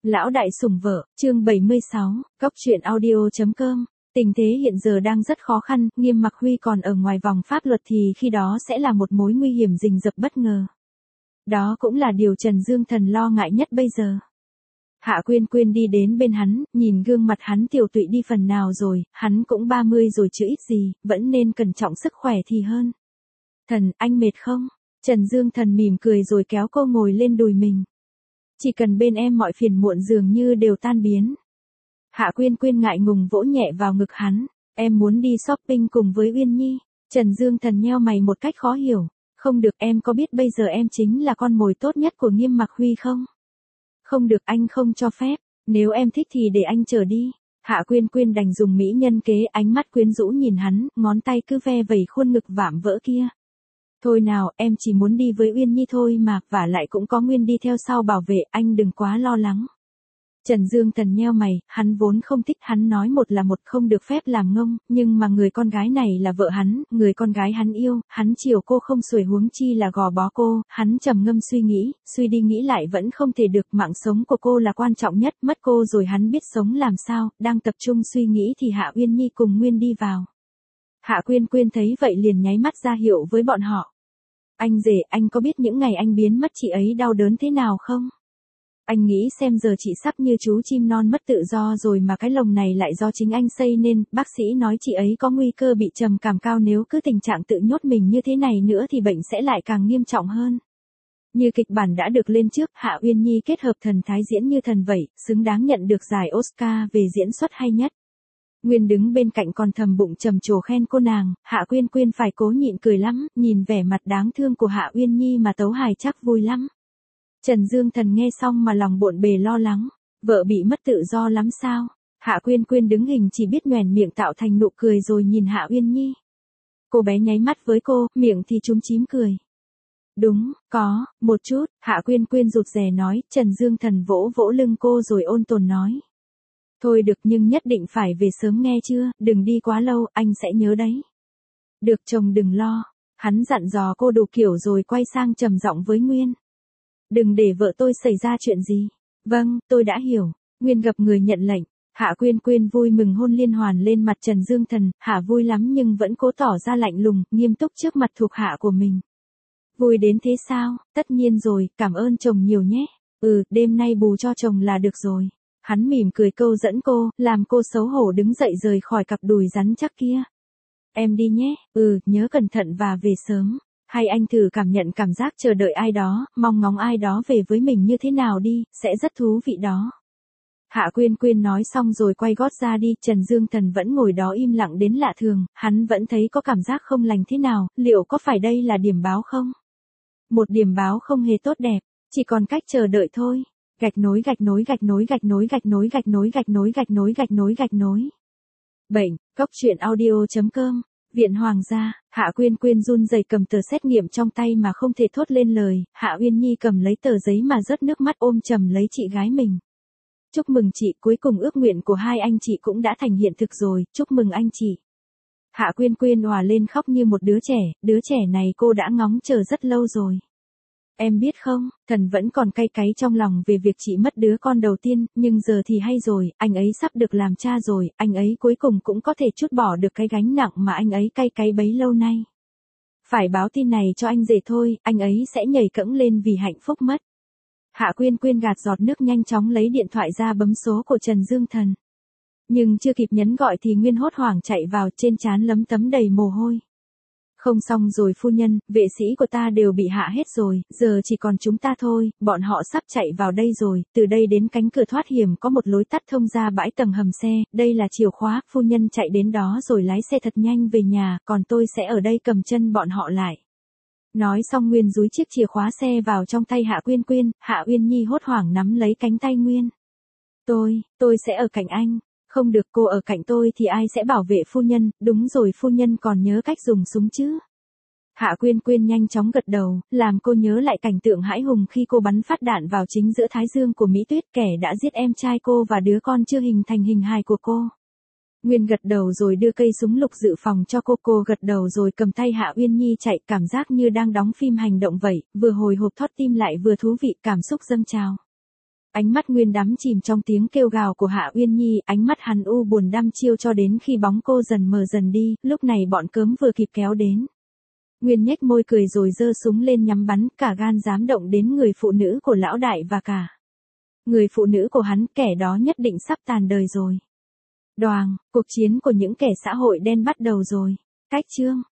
Lão đại sủng vợ, chương 76, Cốc truyện audio.com. Tình thế hiện giờ đang rất khó khăn, Nghiêm Mặc Huy còn ở ngoài vòng pháp luật thì khi đó sẽ là một mối nguy hiểm rình rập bất ngờ. Đó cũng là điều Trần Dương Thần lo ngại nhất bây giờ. Hạ Quyên Quyên đi đến bên hắn, nhìn gương mặt hắn tiều tụy đi phần nào rồi, hắn cũng 30 rồi chứ ít gì, vẫn nên cẩn trọng sức khỏe thì hơn. Thần, anh mệt không? Trần Dương Thần mỉm cười rồi kéo cô ngồi lên đùi mình. Chỉ cần bên em mọi phiền muộn dường như đều tan biến. Hạ Quyên Quyên ngại ngùng vỗ nhẹ vào ngực hắn. Em muốn đi shopping cùng với Uyên Nhi. Trần Dương Thần nheo mày một cách khó hiểu. Không được, em có biết bây giờ em chính là con mồi tốt nhất của Nghiêm Mặc Huy không? Không được, anh không cho phép. Nếu em thích thì để anh chở đi. Hạ Quyên Quyên đành dùng mỹ nhân kế, ánh mắt quyến rũ nhìn hắn, ngón tay cứ ve vẩy khuôn ngực vạm vỡ kia. Thôi nào, em chỉ muốn đi với Uyên Nhi thôi mà, vả lại cũng có Nguyên đi theo sau bảo vệ, anh đừng quá lo lắng. Trần Dương Thần nheo mày, hắn vốn không thích, hắn nói một là một, không được phép làm ngông, nhưng mà người con gái này là vợ hắn, người con gái hắn yêu, hắn chiều cô không xuể huống chi là gò bó cô, hắn trầm ngâm suy nghĩ, suy đi nghĩ lại vẫn không thể được, mạng sống của cô là quan trọng nhất, mất cô rồi hắn biết sống làm sao, đang tập trung suy nghĩ thì Hạ Uyên Nhi cùng Nguyên đi vào. Hạ Quyên Quyên thấy vậy liền nháy mắt ra hiệu với bọn họ. Anh rể, anh có biết những ngày anh biến mất chị ấy đau đớn thế nào không? Anh nghĩ xem giờ chị sắp như chú chim non mất tự do rồi mà cái lồng này lại do chính anh xây nên, bác sĩ nói chị ấy có nguy cơ bị trầm cảm cao, nếu cứ tình trạng tự nhốt mình như thế này nữa thì bệnh sẽ lại càng nghiêm trọng hơn. Như kịch bản đã được lên trước, Hạ Uyên Nhi kết hợp thần thái diễn như thần vậy, xứng đáng nhận được giải Oscar về diễn xuất hay nhất. Nguyên đứng bên cạnh còn thầm bụng trầm trồ khen cô nàng, Hạ Quyên Quyên phải cố nhịn cười lắm, nhìn vẻ mặt đáng thương của Hạ Uyên Nhi mà tấu hài chắc vui lắm. Trần Dương Thần nghe xong mà lòng bộn bề lo lắng, vợ bị mất tự do lắm sao? Hạ Quyên Quyên đứng hình chỉ biết nhoẻn miệng tạo thành nụ cười rồi nhìn Hạ Uyên Nhi. Cô bé nháy mắt với cô, miệng thì chúm chím cười. Đúng, có, một chút, Hạ Quyên Quyên rụt rè nói, Trần Dương Thần vỗ vỗ lưng cô rồi ôn tồn nói. Thôi được, nhưng nhất định phải về sớm nghe chưa, đừng đi quá lâu, anh sẽ nhớ đấy. Được, chồng đừng lo. Hắn dặn dò cô đủ kiểu rồi quay sang trầm giọng với Nguyên. Đừng để vợ tôi xảy ra chuyện gì. Vâng, tôi đã hiểu. Nguyên gập người nhận lệnh. Hạ Quyên Quyên vui mừng hôn liên hoàn lên mặt Trần Dương Thần. Hạ vui lắm nhưng vẫn cố tỏ ra lạnh lùng, nghiêm túc trước mặt thuộc hạ của mình. Vui đến thế sao? Tất nhiên rồi, cảm ơn chồng nhiều nhé. Đêm nay bù cho chồng là được rồi. Hắn mỉm cười câu dẫn cô, làm cô xấu hổ đứng dậy rời khỏi cặp đùi rắn chắc kia. Em đi nhé, nhớ cẩn thận và về sớm. Hay anh thử cảm nhận cảm giác chờ đợi ai đó, mong ngóng ai đó về với mình như thế nào đi, sẽ rất thú vị đó. Hạ Quyên Quyên nói xong rồi quay gót ra đi, Trần Dương Thần vẫn ngồi đó im lặng đến lạ thường, hắn vẫn thấy có cảm giác không lành thế nào, liệu có phải đây là điểm báo không? Một điểm báo không hề tốt đẹp, chỉ còn cách chờ đợi thôi. Gạch nối gạch nối gạch nối gạch nối gạch nối gạch nối gạch nối gạch nối gạch nối gạch nối. Bệnh, Cốc truyện audio.com. Viện Hoàng gia, Hạ Quyên Quyên run rẩy cầm tờ xét nghiệm trong tay mà không thể thốt lên lời, Hạ Uyên Nhi cầm lấy tờ giấy mà rớt nước mắt ôm chầm lấy chị gái mình. Chúc mừng chị, cuối cùng ước nguyện của hai anh chị cũng đã thành hiện thực rồi, chúc mừng anh chị. Hạ Quyên Quyên òa lên khóc như một đứa trẻ này cô đã ngóng chờ rất lâu rồi. Em biết không, thần vẫn còn cay cấy trong lòng về việc chị mất đứa con đầu tiên, nhưng giờ thì hay rồi, anh ấy sắp được làm cha rồi, anh ấy cuối cùng cũng có thể trút bỏ được cái gánh nặng mà anh ấy cay cấy bấy lâu nay. Phải báo tin này cho anh rể thôi, anh ấy sẽ nhảy cẫng lên vì hạnh phúc mất. Hạ Quyên Quyên gạt giọt nước nhanh chóng lấy điện thoại ra bấm số của Trần Dương Thần. Nhưng chưa kịp nhấn gọi thì Nguyên hốt hoảng chạy vào, trên trán lấm tấm đầy mồ hôi. Không xong rồi phu nhân, vệ sĩ của ta đều bị hạ hết rồi, giờ chỉ còn chúng ta thôi, bọn họ sắp chạy vào đây rồi, từ đây đến cánh cửa thoát hiểm có một lối tắt thông ra bãi tầng hầm xe, đây là chìa khóa, phu nhân chạy đến đó rồi lái xe thật nhanh về nhà, còn tôi sẽ ở đây cầm chân bọn họ lại. Nói xong Nguyên dúi chiếc chìa khóa xe vào trong tay Hạ Quyên Quyên, Hạ Uyên Nhi hốt hoảng nắm lấy cánh tay Nguyên. Tôi sẽ ở cạnh anh. Không được, cô ở cạnh tôi thì ai sẽ bảo vệ phu nhân, đúng rồi phu nhân còn nhớ cách dùng súng chứ. Hạ Quyên Quyên nhanh chóng gật đầu, làm cô nhớ lại cảnh tượng hãi hùng khi cô bắn phát đạn vào chính giữa thái dương của Mỹ Tuyết, kẻ đã giết em trai cô và đứa con chưa hình thành hình hài của cô. Nguyên gật đầu rồi đưa cây súng lục dự phòng cho cô gật đầu rồi cầm tay Hạ Uyên Nhi chạy, cảm giác như đang đóng phim hành động vậy, vừa hồi hộp thót tim lại vừa thú vị, cảm xúc dâng trào. Ánh mắt Nguyên đắm chìm trong tiếng kêu gào của Hạ Uyên Nhi, ánh mắt hắn u buồn đăm chiêu cho đến khi bóng cô dần mờ dần đi, lúc này bọn cớm vừa kịp kéo đến. Nguyên nhếch môi cười rồi giơ súng lên nhắm bắn, cả gan dám động đến người phụ nữ của lão đại và cả người phụ nữ của hắn, kẻ đó nhất định sắp tàn đời rồi. Đoàng, cuộc chiến của những kẻ xã hội đen bắt đầu rồi. Cách chương